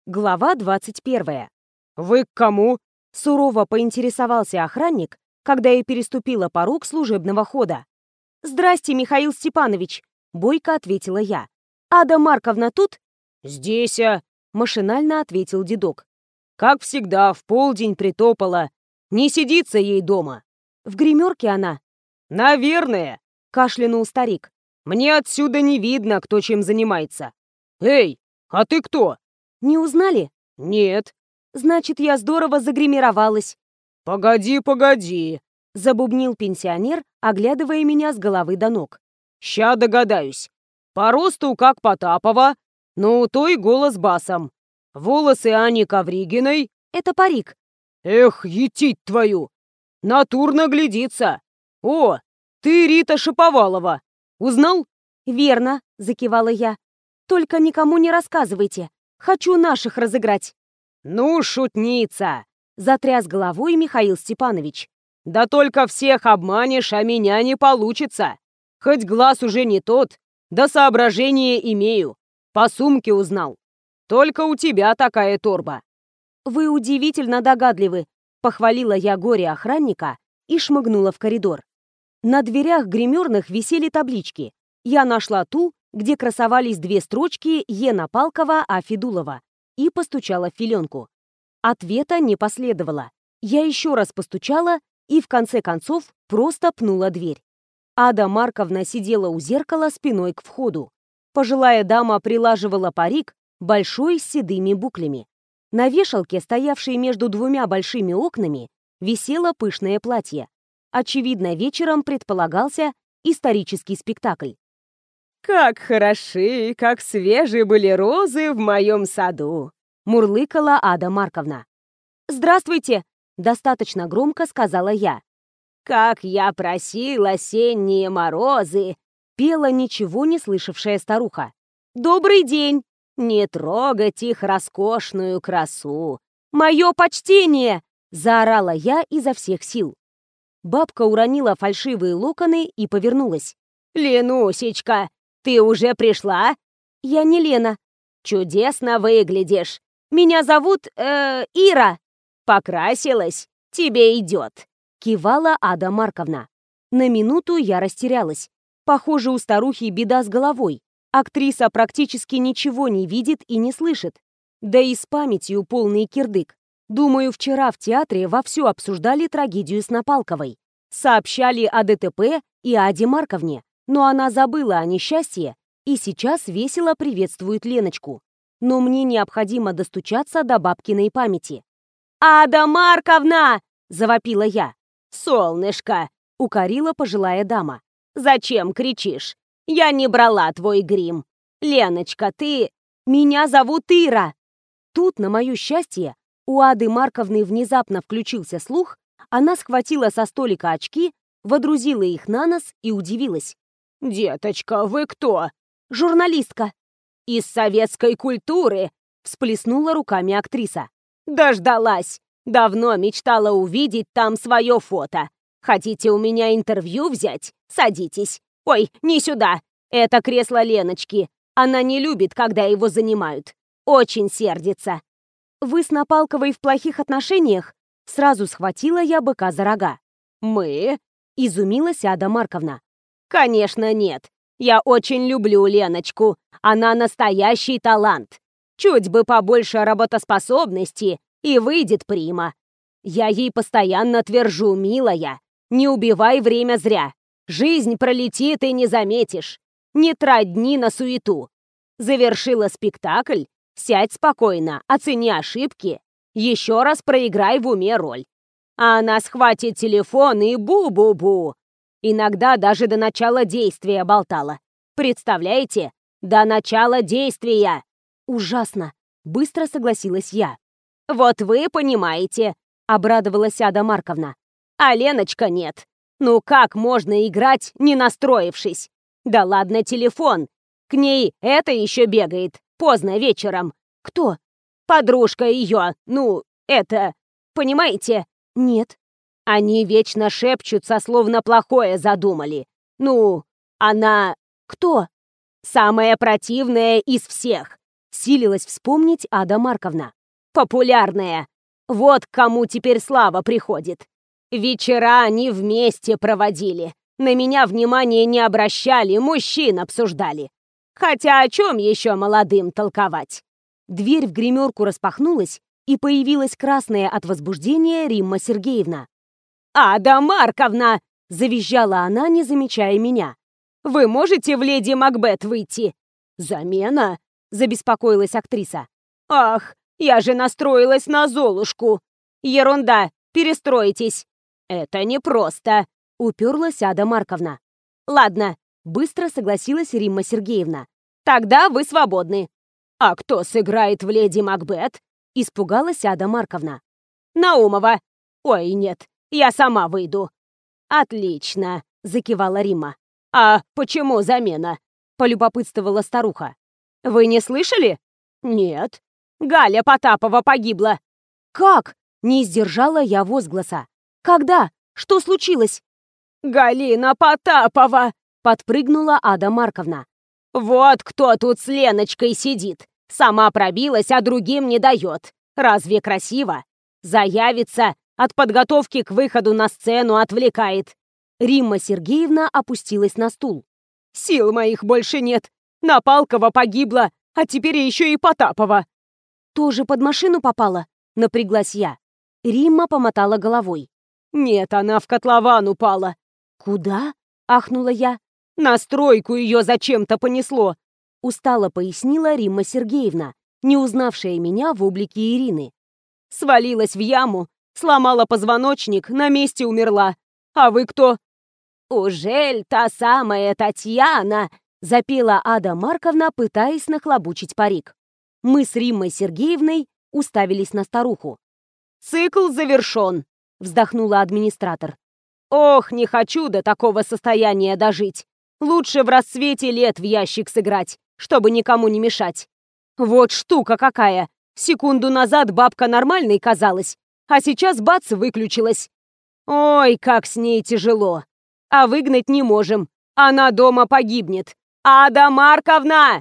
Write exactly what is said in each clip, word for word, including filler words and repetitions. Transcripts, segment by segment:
Глава двадцать первая. «Вы к кому?» — сурово поинтересовался охранник, когда я переступила порог служебного хода. «Здрасте, Михаил Степанович», — бойко ответила я. «Ада Марковна тут?» «Здесь, а...» — машинально ответил дедок. «Как всегда, в полдень притопала. Не сидится ей дома». «В гримерке она?» «Наверное», — кашлянул старик. «Мне отсюда не видно, кто чем занимается. Эй, а ты кто?» «Не узнали?» «Нет». «Значит, я здорово загримировалась». «Погоди, погоди», — забубнил пенсионер, оглядывая меня с головы до ног. «Ща догадаюсь. По росту как Потапова, но у той голос басом. Волосы Ани Ковригиной». «Это парик». «Эх, етить твою! Натурно глядится. О, ты Рита Шаповалова. Узнал?» «Верно», — закивала я. «Только никому не рассказывайте. Хочу наших разыграть». «Ну, шутница!» — затряс головой Михаил Степанович. «Да только всех обманешь, а меня не получится. Хоть глаз уже не тот, да соображение имею. По сумке узнал. Только у тебя такая торба». «Вы удивительно догадливы», — похвалила я горе-охранника и шмыгнула в коридор. На дверях гримерных висели таблички. Я нашла ту, где красовались две строчки Ена Палкова, А. Федулова, и постучала в филенку. Ответа не последовало. Я еще раз постучала и, в конце концов, просто пнула дверь. Ада Марковна сидела у зеркала спиной к входу. Пожилая дама прилаживала парик, большой, с седыми буклями. На вешалке, стоявшей между двумя большими окнами, висело пышное платье. Очевидно, вечером предполагался исторический спектакль. «Как хороши, как свежие были розы в моем саду!» — мурлыкала Ада Марковна. «Здравствуйте!» — достаточно громко сказала я. «Как я просил осенние морозы!» — пела ничего не слышавшая старуха. «Добрый день! «Не трогать их роскошную красу!» «Мое почтение!» — заорала я изо всех сил. Бабка уронила фальшивые локоны и повернулась. «Ленусечка, ты уже пришла?» «Я не Лена». «Чудесно выглядишь. Меня зовут, э, Ира». «Покрасилась? Тебе идет», — кивала Ада Марковна. На минуту я растерялась. Похоже, у старухи беда с головой. Актриса практически ничего не видит и не слышит. Да и с памятью полный кирдык. Думаю, вчера в театре вовсю обсуждали трагедию с Напалковой. Сообщали о ДТП и Аде Марковне, но она забыла о несчастье и сейчас весело приветствует Леночку. Но мне необходимо достучаться до бабкиной памяти. «Ада Марковна!» — завопила я. «Солнышко!» — укорила пожилая дама. «Зачем кричишь? Я не брала твой грим. Леночка, ты...» «Меня зовут Ира!» Тут, на мое счастье, у Ады Марковны внезапно включился слух, она схватила со столика очки, водрузила их на нос и удивилась. «Деточка, вы кто?» «Журналистка». «Из советской культуры?» — всплеснула руками актриса. «Дождалась! Давно мечтала увидеть там свое фото. Хотите у меня интервью взять? Садитесь. Ой, не сюда. Это кресло Леночки. Она не любит, когда его занимают. Очень сердится». «Вы с Напалковой в плохих отношениях?» Сразу схватила я быка за рога. «Мы?» — изумилась Ада Марковна. «Конечно нет. Я очень люблю Леночку. Она настоящий талант. Чуть бы побольше работоспособности, и выйдет прима. Я ей постоянно твержу, милая, не убивай время зря. Жизнь пролетит и не заметишь. Не трать дни на суету. Завершила спектакль? Сядь спокойно, оцени ошибки. Еще раз проиграй в уме роль. А она схватит телефон и бу-бу-бу. Иногда даже до начала действия болтала. Представляете? До начала действия. Ужасно. Быстро согласилась я. Вот вы понимаете, обрадовалась Ада Марковна. А Леночка нет. Ну как можно играть, не настроившись? Да ладно телефон. К ней это еще бегает. Поздно вечером. Кто? Подружка ее. Ну, это... Понимаете? Нет. Они вечно шепчутся, словно плохое задумали. Ну, она... Кто? Самая противная из всех. Силилась вспомнить Ада Марковна. Популярная. Вот к кому теперь слава приходит. Вечера они вместе проводили. На меня внимания не обращали, мужчин обсуждали. Хотя о чем еще молодым толковать? Дверь в гримерку распахнулась, и появилась красная от возбуждения Римма Сергеевна. «Ада Марковна!» — завизжала она, не замечая меня. «Вы можете в леди Макбет выйти?» «Замена?» — забеспокоилась актриса. «Ах, я же настроилась на Золушку!» «Ерунда, перестроитесь!» «Это непросто!» — уперлась Ада Марковна. «Ладно», — быстро согласилась Римма Сергеевна. «Тогда вы свободны». «А кто сыграет в леди Макбет?» — испугалась Ада Марковна. «Наумова». «Ой, нет, я сама выйду». «Отлично», — закивала Римма. «А почему замена?» — полюбопытствовала старуха. «Вы не слышали?» «Нет». «Галя Потапова погибла». «Как?» — не сдержала я возгласа. «Когда? Что случилось?» «Галина Потапова!» — подпрыгнула Ада Марковна. «Вот кто тут с Леночкой сидит. Сама пробилась, а другим не дает. Разве красиво? Заявится, от подготовки к выходу на сцену отвлекает». Римма Сергеевна опустилась на стул. «Сил моих больше нет. Напалкова погибла, а теперь еще и Потапова». «Тоже под машину попала?» — напряглась я. Римма помотала головой. «Нет, она в котлован упала». «Куда?» — ахнула я. «На стройку ее зачем-то понесло», — устало пояснила Римма Сергеевна, не узнавшая меня в облике Ирины. «Свалилась в яму, сломала позвоночник, на месте умерла. А вы кто?» «Ужель та самая Татьяна?» — запела Ада Марковна, пытаясь нахлобучить парик. Мы с Риммой Сергеевной уставились на старуху. «Цикл завершен», — вздохнула администратор. «Ох, не хочу до такого состояния дожить. Лучше в расцвете лет в ящик сыграть, чтобы никому не мешать. Вот штука какая! Секунду назад бабка нормальной казалась, а сейчас бац, выключилась. Ой, как с ней тяжело. А выгнать не можем. Она дома погибнет. Ада Марковна!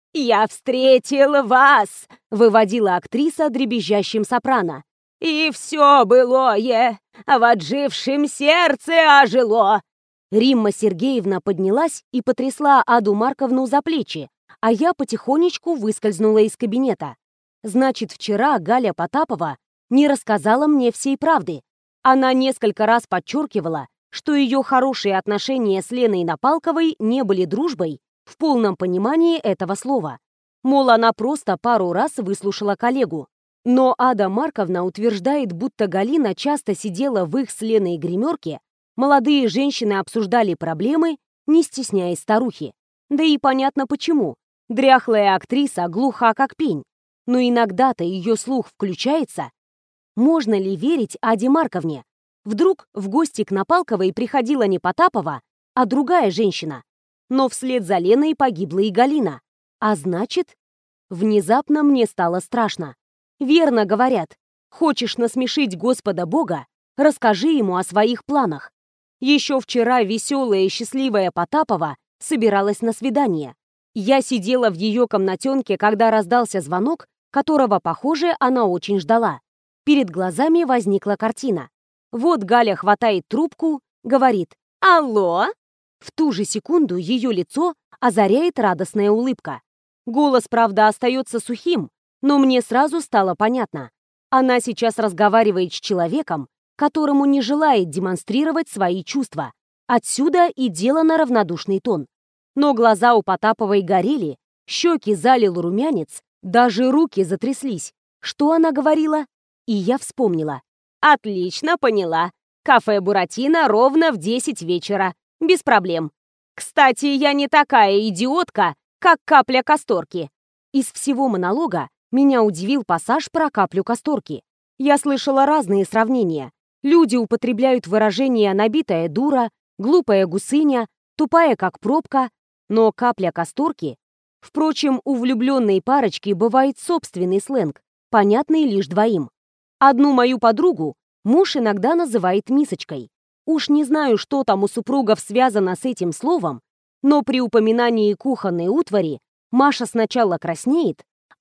Я встретил вас!» — выводила актриса дребезжащим сопрано. «И все былое в отжившем сердце ожило!» Римма Сергеевна поднялась и потрясла Аду Марковну за плечи, а я потихонечку выскользнула из кабинета. Значит, вчера Галя Потапова не рассказала мне всей правды. Она несколько раз подчеркивала, что ее хорошие отношения с Леной Напалковой не были дружбой в полном понимании этого слова. Мол, она просто пару раз выслушала коллегу. Но Ада Марковна утверждает, будто Галина часто сидела в их с Леной гримерке, молодые женщины обсуждали проблемы, не стесняясь старухи. Да и понятно почему. Дряхлая актриса глуха как пень. Но иногда-то ее слух включается. Можно ли верить Аде Марковне? Вдруг в гости к Напалковой приходила не Потапова, а другая женщина. Но вслед за Леной погибла и Галина. А значит, внезапно мне стало страшно. Верно говорят, хочешь насмешить Господа Бога, расскажи ему о своих планах. Еще вчера веселая и счастливая Потапова собиралась на свидание. Я сидела в ее комнатенке, когда раздался звонок, которого, похоже, она очень ждала. Перед глазами возникла картина. Вот Галя хватает трубку, говорит «Алло?». В ту же секунду ее лицо озаряет радостная улыбка. Голос, правда, остается сухим, но мне сразу стало понятно. Она сейчас разговаривает с человеком, которому не желает демонстрировать свои чувства. Отсюда и делано равнодушный тон. Но глаза у Потаповой горели, щеки залил румянец, даже руки затряслись. Что она говорила? И я вспомнила. «Отлично, поняла. Кафе «Буратино» ровно в десять вечера. Без проблем. Кстати, я не такая идиотка, как капля касторки». Из всего монолога меня удивил пассаж про каплю касторки. Я слышала разные сравнения. Люди употребляют выражения «набитая дура», «глупая гусыня», «тупая как пробка», но капля касторки... Впрочем, у влюбленной парочки бывает собственный сленг, понятный лишь двоим. Одну мою подругу муж иногда называет мисочкой. Уж не знаю, что там у супругов связано с этим словом, но при упоминании кухонной утвари Маша сначала краснеет,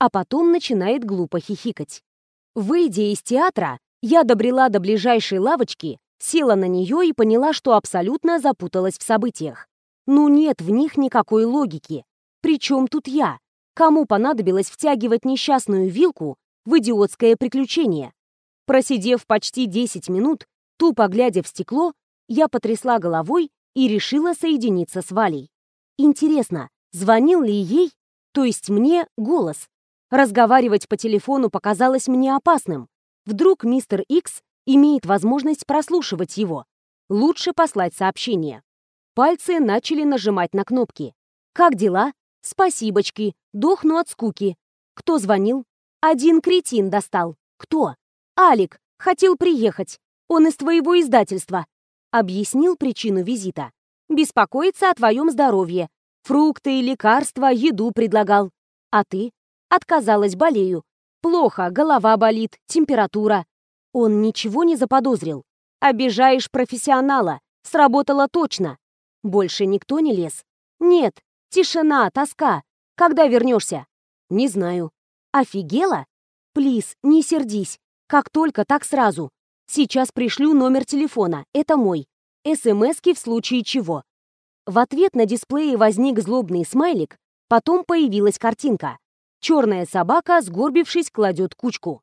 а потом начинает глупо хихикать. Выйдя из театра, я добрела до ближайшей лавочки, села на нее и поняла, что абсолютно запуталась в событиях. Ну нет в них никакой логики. Причем тут я? Кому понадобилось втягивать несчастную Вилку в идиотское приключение? Просидев почти десять минут, тупо глядя в стекло, я потрясла головой и решила соединиться с Валей. Интересно, звонил ли ей, то есть мне, голос? Разговаривать по телефону показалось мне опасным. Вдруг мистер Икс имеет возможность прослушивать его. Лучше послать сообщение. Пальцы начали нажимать на кнопки. «Как дела?» «Спасибочки. Дохну от скуки». «Кто звонил?» «Один кретин достал». «Кто?» «Алик. Хотел приехать. Он из твоего издательства». Объяснил причину визита. «Беспокоится о твоем здоровье. Фрукты, лекарства, еду предлагал». «А ты?» «Отказалась, болею. Плохо, голова болит, температура». Он ничего не заподозрил. «Обижаешь профессионала. Сработало точно». Больше никто не лез? «Нет. Тишина, тоска. Когда вернешься?» «Не знаю». «Офигела?» «Плиз, не сердись. Как только, так сразу. Сейчас пришлю номер телефона. Это мой. СМСки в случае чего». В ответ на дисплее возник злобный смайлик, потом появилась картинка. Черная собака, сгорбившись, кладет кучку.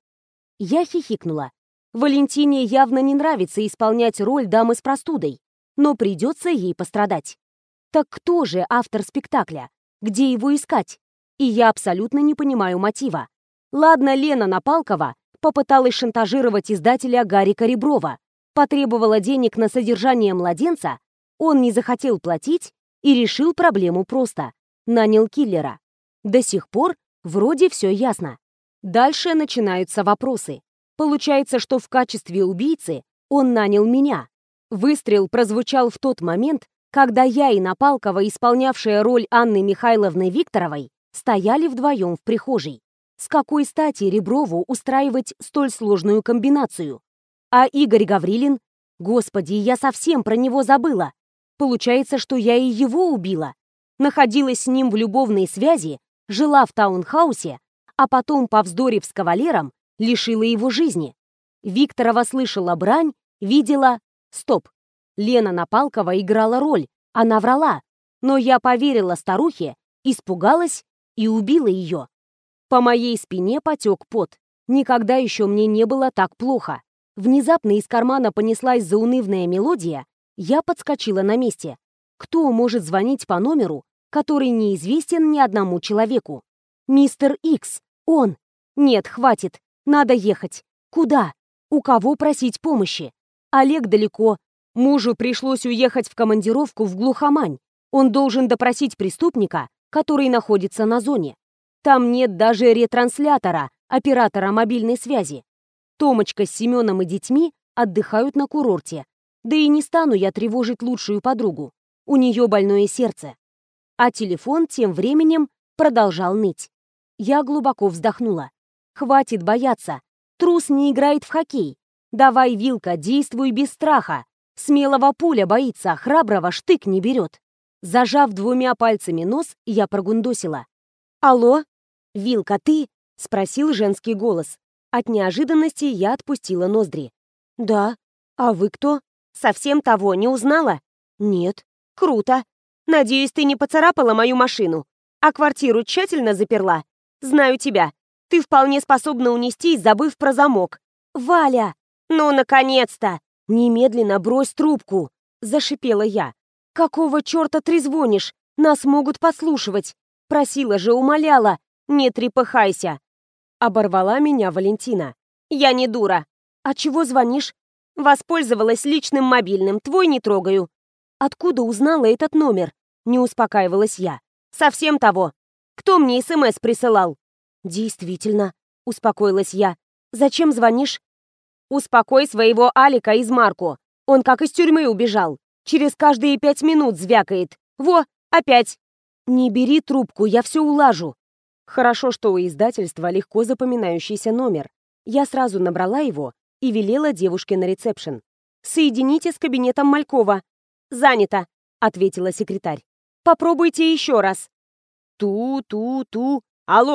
Я хихикнула. Валентине явно не нравится исполнять роль дамы с простудой, но придется ей пострадать. Так кто же автор спектакля? Где его искать? И я абсолютно не понимаю мотива. Ладно, Лена Напалкова попыталась шантажировать издателя Гарика Реброва, потребовала денег на содержание младенца, он не захотел платить и решил проблему просто. Нанял киллера. До сих пор вроде все ясно. Дальше начинаются вопросы. Получается, что в качестве убийцы он нанял меня. Выстрел прозвучал в тот момент, когда я и Напалкова, исполнявшая роль Анны Михайловны Викторовой, стояли вдвоем в прихожей. С какой стати Реброву устраивать столь сложную комбинацию? А Игорь Гаврилин? Господи, я совсем про него забыла. Получается, что я и его убила. Находилась с ним в любовной связи, жила в таунхаусе, а потом, повздорив с кавалером, лишила его жизни. Викторова слышала брань, видела... Стоп. Лена Напалкова играла роль, она врала. Но я поверила старухе, испугалась и убила ее. По моей спине потек пот. Никогда еще мне не было так плохо. Внезапно из кармана понеслась заунывная мелодия, я подскочила на месте. Кто может звонить по номеру, который неизвестен ни одному человеку? Мистер Икс, он. Нет, хватит, надо ехать. Куда? У кого просить помощи? Олег далеко. Мужу пришлось уехать в командировку в глухомань. Он должен допросить преступника, который находится на зоне. Там нет даже ретранслятора, оператора мобильной связи. Томочка с Семеном и детьми отдыхают на курорте. Да и не стану я тревожить лучшую подругу. У нее больное сердце. А телефон тем временем продолжал ныть. Я глубоко вздохнула. Хватит бояться. Трус не играет в хоккей. Давай, Вилка, действуй без страха. Смелого пуля боится, храброго штык не берет. Зажав двумя пальцами нос, я прогундосила. «Алло? Вилка, ты?» — спросил женский голос. От неожиданности я отпустила ноздри. «Да. А вы кто?» «Совсем того не узнала?» «Нет». «Круто. Надеюсь, ты не поцарапала мою машину, а квартиру тщательно заперла? Знаю тебя. Ты вполне способна унестись, забыв про замок». «Валя!» «Ну, наконец-то!» «Немедленно брось трубку!» — зашипела я. «Какого черта трезвонишь? Нас могут подслушивать!» Просила же, умоляла. «Не трепыхайся!» Оборвала меня Валентина. «Я не дура!» «А чего звонишь?» «Воспользовалась личным мобильным, твой не трогаю». «Откуда узнала этот номер?» Не успокаивалась я. «Совсем того. Кто мне СМС присылал?» «Действительно», — успокоилась я. «Зачем звонишь?» «Успокой своего Алика из Марко. Он как из тюрьмы убежал. Через каждые пять минут звякает. Во, опять!» «Не бери трубку, я все улажу». Хорошо, что у издательства легко запоминающийся номер. Я сразу набрала его и велела девушке на ресепшн. «Соедините с кабинетом Малькова». «Занято», — ответила секретарь. «Попробуйте еще раз». Ту-ту-ту. «Алло,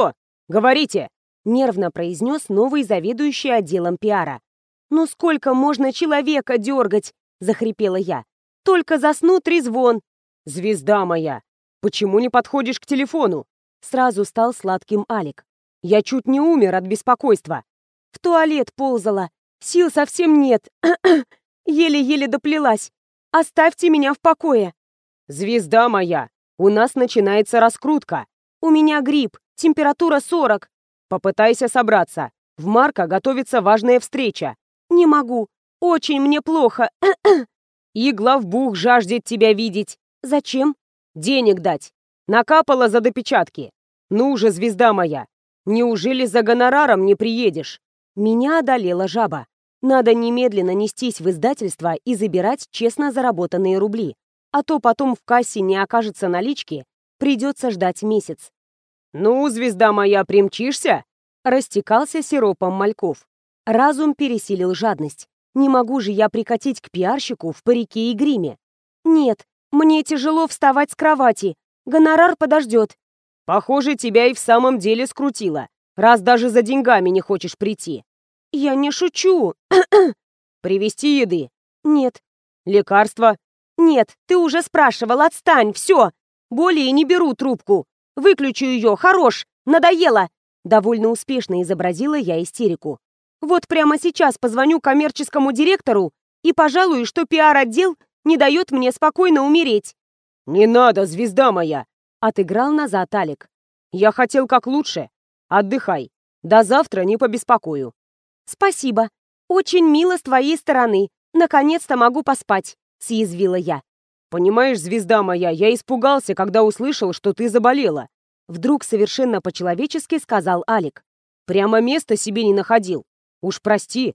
Говорите!» — нервно произнес новый заведующий отделом пиара. «Ну сколько можно человека дергать?» — захрипела я. «Только засну трезвон». «Звезда моя, почему не подходишь к телефону?» Сразу стал сладким Алик. «Я чуть не умер от беспокойства». «В туалет ползала. Сил совсем нет. Еле-еле доплелась. Оставьте меня в покое». «Звезда моя, у нас начинается раскрутка». «У меня грипп. Температура сорок». «Попытайся собраться. В Марко готовится важная встреча». «Не могу. Очень мне плохо». «И главбух жаждет тебя видеть». «Зачем?» «Денег дать. Накапала за допечатки. Ну же, звезда моя, неужели за гонораром не приедешь?» Меня одолела жаба. Надо немедленно нестись в издательство и забирать честно заработанные рубли. А то потом в кассе не окажется налички, придется ждать месяц. «Ну, звезда моя, примчишься?» Растекался сиропом Мальков. Разум пересилил жадность. Не могу же я прикатить к пиарщику в парике и гриме. «Нет, мне тяжело вставать с кровати. Гонорар подождет». «Похоже, тебя и в самом деле скрутило, раз даже за деньгами не хочешь прийти». «Я не шучу». «Привезти еды?» «Нет». «Лекарства?» «Нет, ты уже спрашивал, отстань, все. Более не беру трубку. Выключу ее, хорош, надоело». Довольно успешно изобразила я истерику. «Вот прямо сейчас позвоню коммерческому директору и пожалуй, что пиар-отдел не дает мне спокойно умереть». «Не надо, звезда моя!» — отыграл назад Алик. «Я хотел как лучше. Отдыхай. До завтра не побеспокою». «Спасибо. Очень мило с твоей стороны. Наконец-то могу поспать», — съязвила я. «Понимаешь, звезда моя, я испугался, когда услышал, что ты заболела». Вдруг совершенно по-человечески сказал Алик. «Прямо места себе не находил. Уж прости».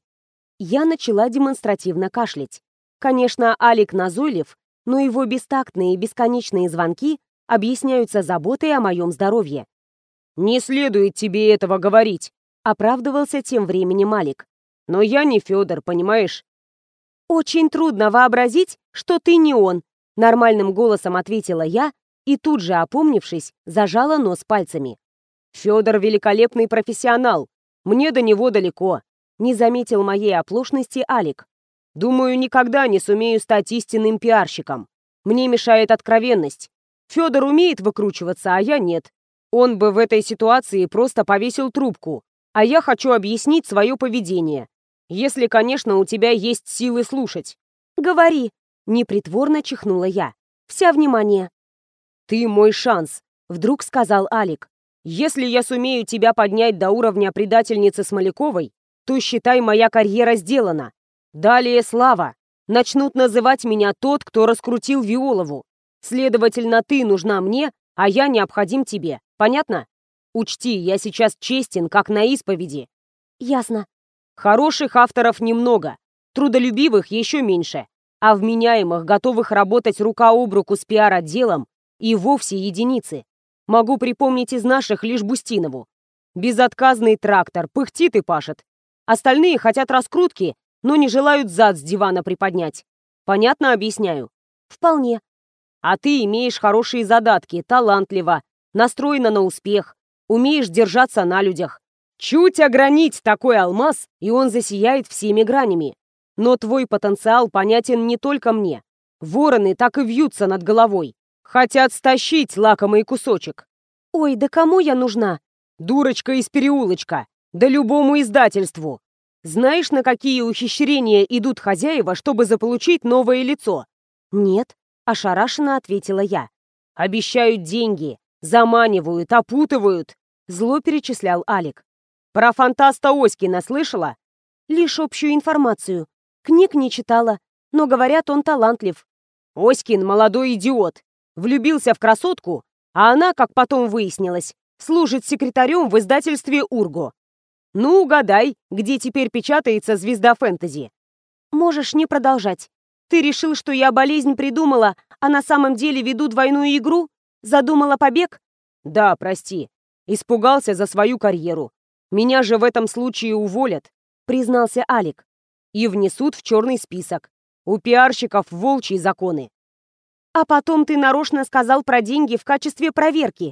Я начала демонстративно кашлять. Конечно, Алик назойлив, но его бестактные и бесконечные звонки объясняются заботой о моем здоровье. «Не следует тебе этого говорить», — оправдывался тем временем Алик. «Но я не Федор, понимаешь?» «Очень трудно вообразить, что ты не он», — нормальным голосом ответила я и тут же, опомнившись, зажала нос пальцами. «Федор великолепный профессионал. Мне до него далеко», — не заметил моей оплошности Алик. «Думаю, никогда не сумею стать истинным пиарщиком. Мне мешает откровенность. Федор умеет выкручиваться, а я нет. Он бы в этой ситуации просто повесил трубку, а я хочу объяснить свое поведение. Если, конечно, у тебя есть силы слушать». «Говори», — непритворно чихнула я. «Вся внимание». «Ты мой шанс», — вдруг сказал Алик. «Если я сумею тебя поднять до уровня предательницы Смоляковой, то, считай, моя карьера сделана. Далее слава. Начнут называть меня тот, кто раскрутил Виолову. Следовательно, ты нужна мне, а я необходим тебе. Понятно? Учти, я сейчас честен, как на исповеди». «Ясно». «Хороших авторов немного, трудолюбивых еще меньше, а вменяемых, готовых работать рука об руку с пиар-отделом, и вовсе единицы. Могу припомнить из наших лишь Бустинову. Безотказный трактор, пыхтит и пашет. Остальные хотят раскрутки, но не желают зад с дивана приподнять. Понятно объясняю?» «Вполне». «А ты имеешь хорошие задатки, талантлива, настроена на успех, умеешь держаться на людях. Чуть огранить такой алмаз, и он засияет всеми гранями. Но твой потенциал понятен не только мне. Вороны так и вьются над головой. Хотят стащить лакомый кусочек». «Ой, да кому я нужна?» «Дурочка из переулочка. Да любому издательству. Знаешь, на какие ухищрения идут хозяева, чтобы заполучить новое лицо?» «Нет», — ошарашенно ответила я. «Обещают деньги, заманивают, опутывают», — зло перечислял Алик. «Про фантаста Оськина слышала?» «Лишь общую информацию. Книг не читала, но, говорят, он талантлив». «Оськин — молодой идиот. Влюбился в красотку, а она, как потом выяснилось, служит секретарем в издательстве «Урго». Ну, угадай, где теперь печатается звезда фэнтези?» «Можешь не продолжать. Ты решил, что я болезнь придумала, а на самом деле веду двойную игру? Задумала побег?» «Да, прости. Испугался за свою карьеру. Меня же в этом случае уволят», — признался Алик. «И внесут в черный список. У пиарщиков волчьи законы». «А потом ты нарочно сказал про деньги в качестве проверки.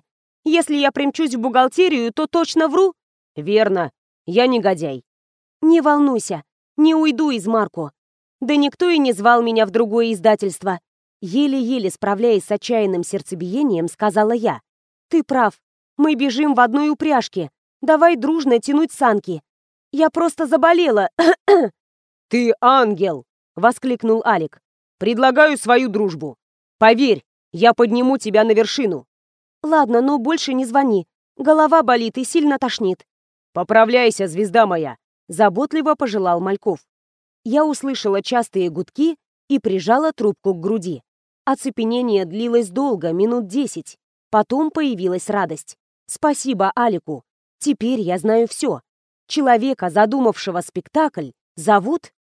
Если я примчусь в бухгалтерию, то точно вру. Верно, я негодяй. Не волнуйся, не уйду из Марко. Да никто и не звал меня в другое издательство. Еле-еле справляясь с отчаянным сердцебиением, сказала я. Ты прав, мы бежим в одной упряжке. Давай дружно тянуть санки. Я просто заболела. Ты ангел, воскликнул Алик. Предлагаю свою дружбу. Поверь, я подниму тебя на вершину. Ладно, но больше не звони. Голова болит и сильно тошнит. Поправляйся, звезда моя, заботливо пожелал Мальков. Я услышала частые гудки и прижала трубку к груди. Оцепенение длилось долго, минут десять. Потом появилась радость. Спасибо Алику. Теперь я знаю все. Человека, задумавшего спектакль, зовут